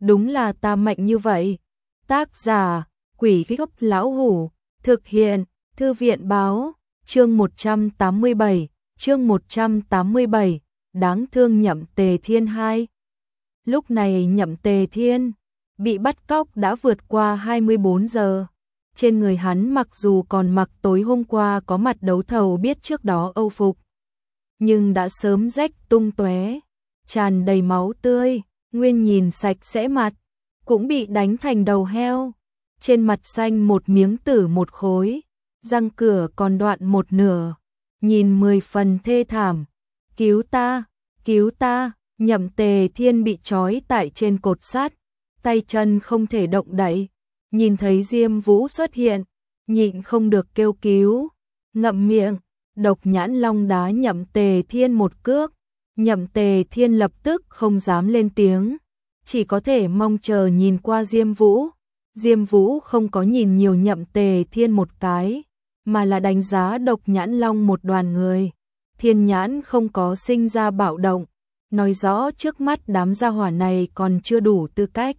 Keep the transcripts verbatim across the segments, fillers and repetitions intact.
đúng là ta mạnh như vậy. Tác giả, Quỷ Gốc Lão Hủ, thực hiện, Thư viện Báo, chương một trăm tám mươi bảy, chương một trăm tám mươi bảy, đáng thương Nhậm Tề Thiên hai. Lúc này Nhậm Tề Thiên bị bắt cóc đã vượt qua hai mươi bốn giờ. Trên người hắn mặc dù còn mặc tối hôm qua có mặt đấu thầu biết trước đó âu phục, nhưng đã sớm rách tung tóe, tràn đầy máu tươi, nguyên nhìn sạch sẽ mặt, cũng bị đánh thành đầu heo. Trên mặt xanh một miếng tử một khối, răng cửa còn đoạn một nửa, nhìn mười phần thê thảm. Cứu ta, cứu ta, Nhậm Tề Thiên bị trói tại trên cột sắt, tay chân không thể động đậy. Nhìn thấy Diêm Vũ xuất hiện, nhịn không được kêu cứu, ngậm miệng. Độc Nhãn Long đá Nhậm Tề Thiên một cước, Nhậm Tề Thiên lập tức không dám lên tiếng, chỉ có thể mong chờ nhìn qua Diêm Vũ. Diêm Vũ không có nhìn nhiều Nhậm Tề Thiên một cái, mà là đánh giá Độc Nhãn Long một đoàn người. Thiên nhãn không có sinh ra bạo động, nói rõ trước mắt đám gia hỏa này còn chưa đủ tư cách.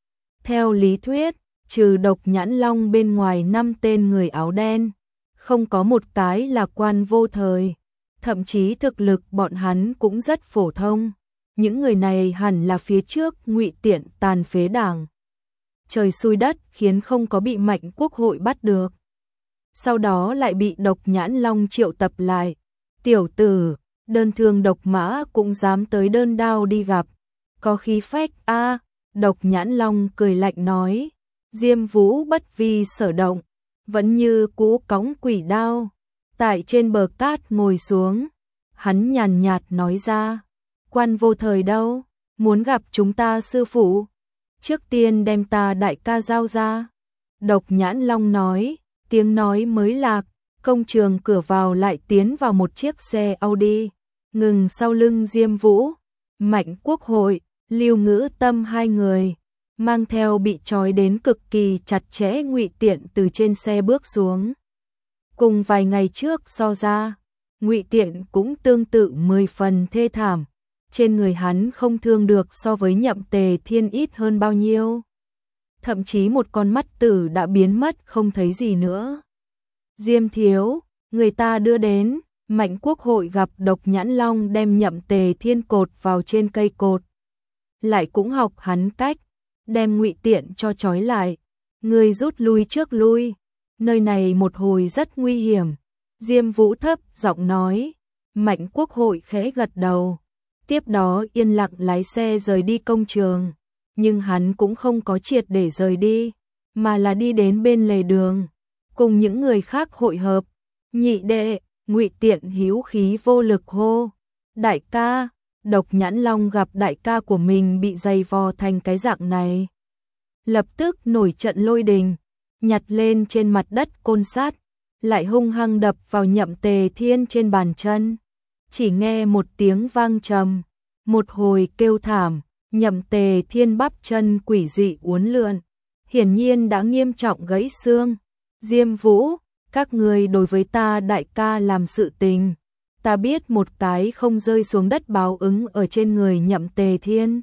Theo lý thuyết, trừ Độc Nhãn Long bên ngoài năm tên người áo đen, không có một cái là quan vô thời, thậm chí thực lực bọn hắn cũng rất phổ thông. Những người này hẳn là phía trước Ngụy Tiện tàn phế đảng. Trời xui đất khiến không có bị Mạnh Quốc hội bắt được. Sau đó lại bị Độc Nhãn Long triệu tập lại. Tiểu tử, đơn thương độc mã cũng dám tới đơn đao đi gặp. Có khí phách a à, Độc Nhãn Long cười lạnh nói. Diêm Vũ bất vi sở động, vẫn như cũ cõng quỷ đao, tại trên bờ cát ngồi xuống. Hắn nhàn nhạt nói ra, quan vô thời đâu, muốn gặp chúng ta sư phụ, trước tiên đem ta đại ca giao ra. Độc Nhãn Long nói, tiếng nói mới lạc, công trường cửa vào lại tiến vào một chiếc xe Audi, ngừng sau lưng Diêm Vũ. Mạnh Quốc hội, Lưu Ngữ Tâm hai người, mang theo bị trói đến cực kỳ chặt chẽ Ngụy Tiện từ trên xe bước xuống. Cùng vài ngày trước so ra, Ngụy Tiện cũng tương tự mười phần thê thảm, trên người hắn không thương được so với Nhậm Tề Thiên ít hơn bao nhiêu. Thậm chí một con mắt tử đã biến mất không thấy gì nữa. Diêm thiếu, người ta đưa đến. Mạnh Quốc hội gặp Độc Nhãn Long đem Nhậm Tề Thiên cột vào trên cây cột, lại cũng học hắn cách đem Ngụy Tiện cho trói lại. Người rút lui trước lui, nơi này một hồi rất nguy hiểm. Diêm Vũ thấp giọng nói. Mạnh Quốc hội khẽ gật đầu, tiếp đó yên lặng lái xe rời đi công trường. Nhưng hắn cũng không có triệt để rời đi, mà là đi đến bên lề đường, cùng những người khác hội hợp. Nhị đệ, Ngụy Tiện hữu khí vô lực hô. Đại ca. Độc Nhãn Long gặp đại ca của mình bị dày vò thành cái dạng này, lập tức nổi trận lôi đình, nhặt lên trên mặt đất côn sắt, lại hung hăng đập vào Nhậm Tề Thiên trên bàn chân. Chỉ nghe một tiếng vang trầm, một hồi kêu thảm, Nhậm Tề Thiên bắp chân quỷ dị uốn lượn, hiển nhiên đã nghiêm trọng gãy xương. Diêm Vũ, các người đối với ta đại ca làm sự tình, ta biết một cái không rơi xuống đất báo ứng ở trên người Nhậm Tề Thiên.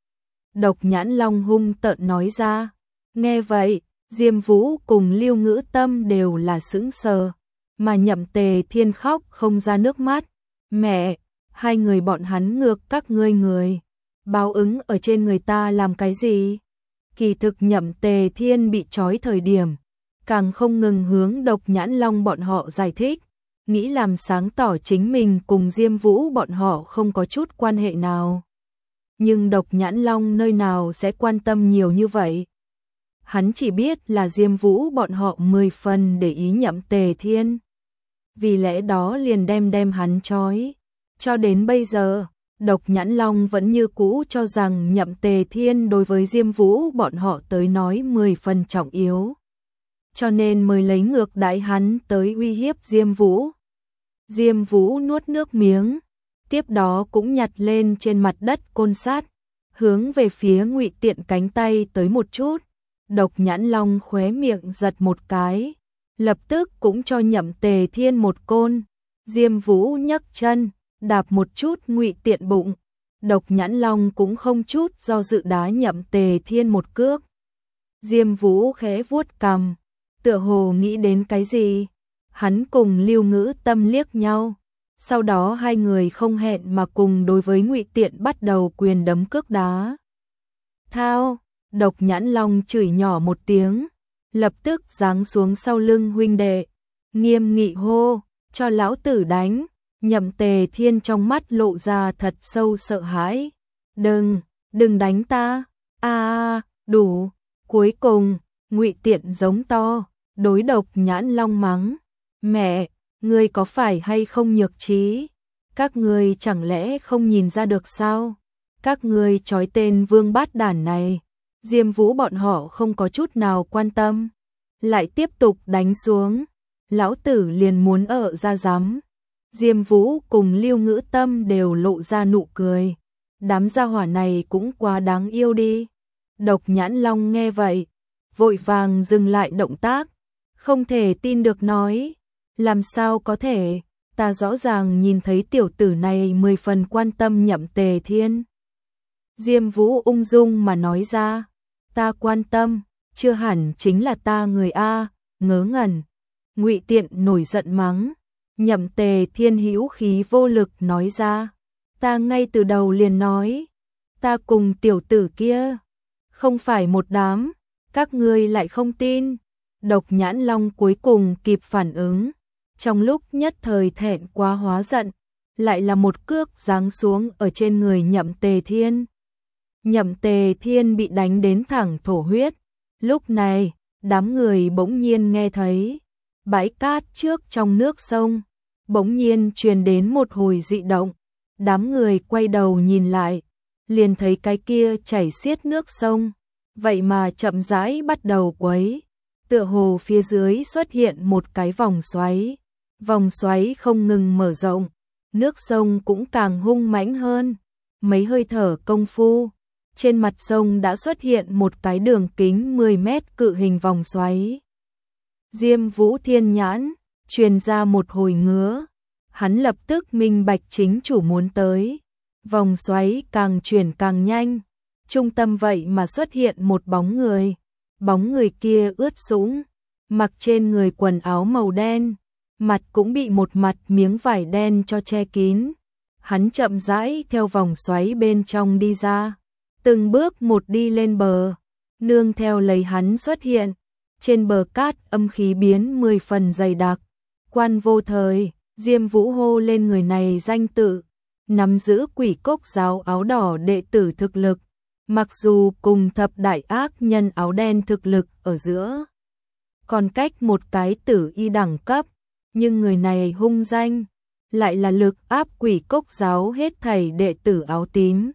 Độc Nhãn Long hung tợn nói ra. Nghe vậy, Diêm Vũ cùng Lưu Ngữ Tâm đều là sững sờ, mà Nhậm Tề Thiên khóc không ra nước mắt. Mẹ, hai người bọn hắn ngược các ngươi người, báo ứng ở trên người ta làm cái gì? Kỳ thực Nhậm Tề Thiên bị trói thời điểm, càng không ngừng hướng Độc Nhãn Long bọn họ giải thích, nghĩ làm sáng tỏ chính mình cùng Diêm Vũ bọn họ không có chút quan hệ nào. Nhưng Độc Nhãn Long nơi nào sẽ quan tâm nhiều như vậy. Hắn chỉ biết là Diêm Vũ bọn họ mười phần để ý Nhậm Tề Thiên, vì lẽ đó liền đem đem hắn trói. Cho đến bây giờ, Độc Nhãn Long vẫn như cũ cho rằng Nhậm Tề Thiên đối với Diêm Vũ bọn họ tới nói mười phần trọng yếu, cho nên mới lấy ngược đãi hắn tới uy hiếp Diêm Vũ. Diêm Vũ nuốt nước miếng, tiếp đó cũng nhặt lên trên mặt đất côn sắt, hướng về phía Ngụy Tiện cánh tay tới một chút. Độc Nhãn Long khóe miệng giật một cái, lập tức cũng cho Nhậm Tề Thiên một côn. Diêm Vũ nhấc chân, đạp một chút Ngụy Tiện bụng, Độc Nhãn Long cũng không chút do dự đá Nhậm Tề Thiên một cước. Diêm Vũ khẽ vuốt cằm, tựa hồ nghĩ đến cái gì. Hắn cùng Lưu Ngữ Tâm liếc nhau, sau đó hai người không hẹn mà cùng đối với Ngụy Tiện bắt đầu quyền đấm cước đá. Thao, Độc Nhãn Long chửi nhỏ một tiếng, lập tức giáng xuống sau lưng huynh đệ, nghiêm nghị hô, cho lão tử đánh. Nhậm Tề Thiên trong mắt lộ ra thật sâu sợ hãi. Đừng, đừng đánh ta, a đủ. Cuối cùng, Ngụy Tiện giống to, đối Độc Nhãn Long mắng. Mẹ, ngươi có phải hay không nhược trí? Các ngươi chẳng lẽ không nhìn ra được sao? Các ngươi trói tên vương bát đản này. Diêm Vũ bọn họ không có chút nào quan tâm, lại tiếp tục đánh xuống. Lão tử liền muốn ở ra giám. Diêm Vũ cùng Lưu Ngữ Tâm đều lộ ra nụ cười. Đám gia hỏa này cũng quá đáng yêu đi. Độc Nhãn Long nghe vậy, vội vàng dừng lại động tác, không thể tin được nói, làm sao có thể, ta rõ ràng nhìn thấy tiểu tử này mười phần quan tâm Nhậm Tề Thiên. Diêm Vũ ung dung mà nói ra, ta quan tâm, chưa hẳn chính là ta người A, ngớ ngẩn. Ngụy Tiện nổi giận mắng. Nhậm Tề Thiên hữu khí vô lực nói ra, ta ngay từ đầu liền nói, ta cùng tiểu tử kia không phải một đám, các ngươi lại không tin. Độc Nhãn Long cuối cùng kịp phản ứng, trong lúc nhất thời thẹn quá hóa giận, lại là một cước giáng xuống ở trên người Nhậm Tề Thiên. Nhậm Tề Thiên bị đánh đến thẳng thổ huyết. Lúc này, đám người bỗng nhiên nghe thấy bãi cát trước trong nước sông bỗng nhiên truyền đến một hồi dị động. Đám người quay đầu nhìn lại, liền thấy cái kia chảy xiết nước sông, vậy mà chậm rãi bắt đầu quấy, tựa hồ phía dưới xuất hiện một cái vòng xoáy. Vòng xoáy không ngừng mở rộng, nước sông cũng càng hung mãnh hơn. Mấy hơi thở công phu, trên mặt sông đã xuất hiện một cái đường kính mười mét cự hình vòng xoáy. Diêm Vũ thiên nhãn truyền ra một hồi ngứa, hắn lập tức minh bạch chính chủ muốn tới. Vòng xoáy càng chuyển càng nhanh, trung tâm vậy mà xuất hiện một bóng người. Bóng người kia ướt sũng, mặc trên người quần áo màu đen, mặt cũng bị một mặt miếng vải đen cho che kín. Hắn chậm rãi theo vòng xoáy bên trong đi ra, từng bước một đi lên bờ, nương theo lấy hắn xuất hiện. Trên bờ cát âm khí biến mười phần dày đặc. Quan Vô Thời, Diêm Vũ hô lên người này danh tự, nắm giữ Quỷ Cốc giáo áo đỏ đệ tử thực lực, mặc dù cùng thập đại ác nhân áo đen thực lực ở giữa còn cách một cái tử y đẳng cấp, nhưng người này hung danh, lại là lực áp Quỷ Cốc giáo hết thảy đệ tử áo tím.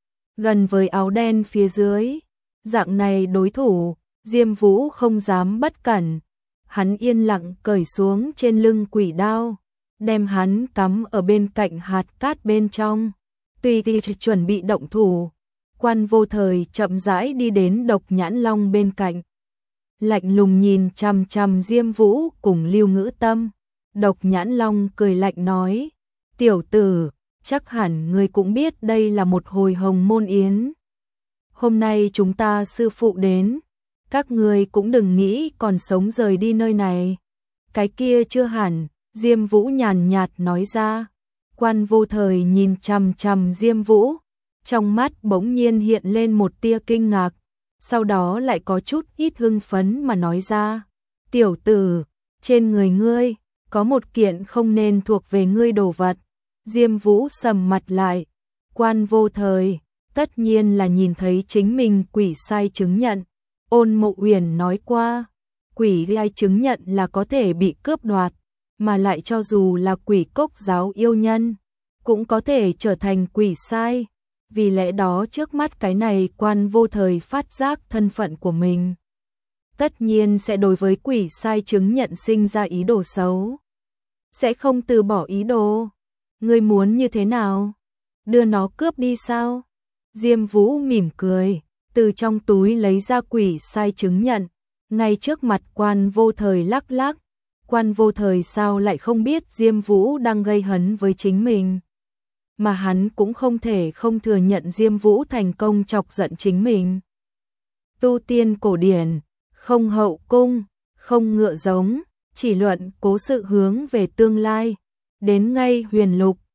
Gần với áo đen phía dưới, dạng này đối thủ, Diêm Vũ không dám bất cẩn. Hắn yên lặng cởi xuống trên lưng quỷ đao, đem hắn cắm ở bên cạnh hạt cát bên trong. Tùy thì chuẩn bị động thủ, Quan Vô Thời chậm rãi đi đến Độc Nhãn Long bên cạnh, lạnh lùng nhìn chằm chằm Diêm Vũ cùng Lưu Ngữ Tâm. Độc Nhãn Long cười lạnh nói, tiểu tử, chắc hẳn ngươi cũng biết đây là một hồi hồng môn yến. Hôm nay chúng ta sư phụ đến, các ngươi cũng đừng nghĩ còn sống rời đi nơi này. Cái kia chưa hẳn, Diêm Vũ nhàn nhạt nói ra. Quan Vô Thời nhìn chằm chằm Diêm Vũ, trong mắt bỗng nhiên hiện lên một tia kinh ngạc, sau đó lại có chút ít hưng phấn mà nói ra, tiểu tử, trên người ngươi có một kiện không nên thuộc về ngươi đồ vật. Diêm Vũ sầm mặt lại. Quan Vô Thời tất nhiên là nhìn thấy chính mình quỷ sai chứng nhận. Ôn Mộ Uyển nói qua, quỷ sai chứng nhận là có thể bị cướp đoạt, mà lại cho dù là Quỷ Cốc giáo yêu nhân, cũng có thể trở thành quỷ sai. Vì lẽ đó trước mắt cái này Quan Vô Thời phát giác thân phận của mình, tất nhiên sẽ đối với quỷ sai chứng nhận sinh ra ý đồ xấu, sẽ không từ bỏ ý đồ. Ngươi muốn như thế nào? Đưa nó cướp đi sao? Diêm Vũ mỉm cười, từ trong túi lấy ra quỷ sai chứng nhận, ngay trước mặt Quan Vô Thời lắc lắc. Quan Vô Thời sao lại không biết Diêm Vũ đang gây hấn với chính mình. mà hắn cũng không thể không thừa nhận Diêm Vũ thành công chọc giận chính mình. Tu tiên cổ điển, không hậu cung, không ngựa giống, chỉ luận cố sự hướng về tương lai, đến ngay huyền lục,